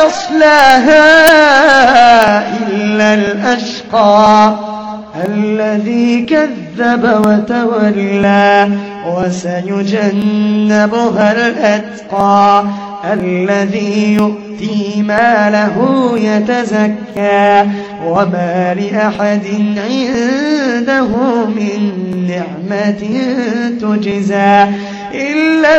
يصلاها إلا الأشقى الذي كذب وتولى وسيجنبها الأتقى الذي يؤتي ماله يتزكى وما لأحد عنده من نعمة تجزى إلا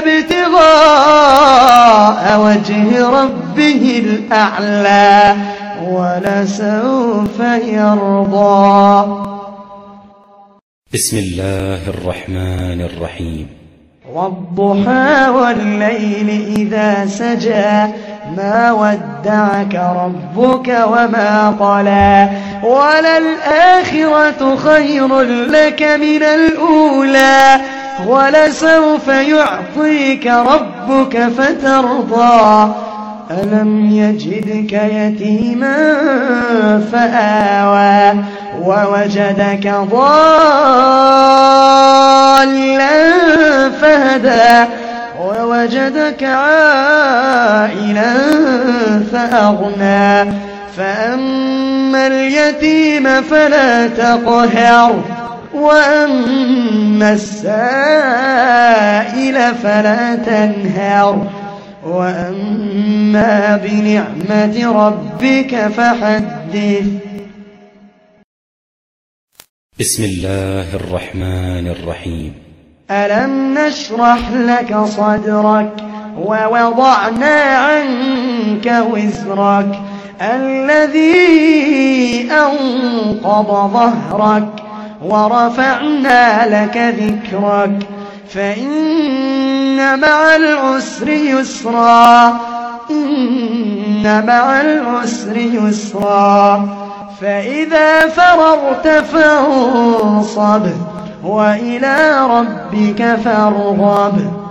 ابتغاء وجه ربه الأعلى ولسوف يرضى. بسم الله الرحمن الرحيم. والضحى والليل إذا سجى ما ودعك ربك وما قلى وللآخرة خير لك من الأولى ولسوف يعطيك ربك فترضى ألم يجدك يتيما فآوى ووجدك ضالا فهدى ووجدك عائلا فأغنى فأما اليتيم فلا تقهر وأما السائل فلا تنهر وأما بنعمة ربك فحدث. بسم الله الرحمن الرحيم. ألم نشرح لك صدرك ووضعنا عنك وزرك الذي أنقض ظهرك ورفعنا لك ذكرك فإن مع العسر يسرا إن مع العسر يسرا فإذا فرغت فانصب وإلى ربك فارغب.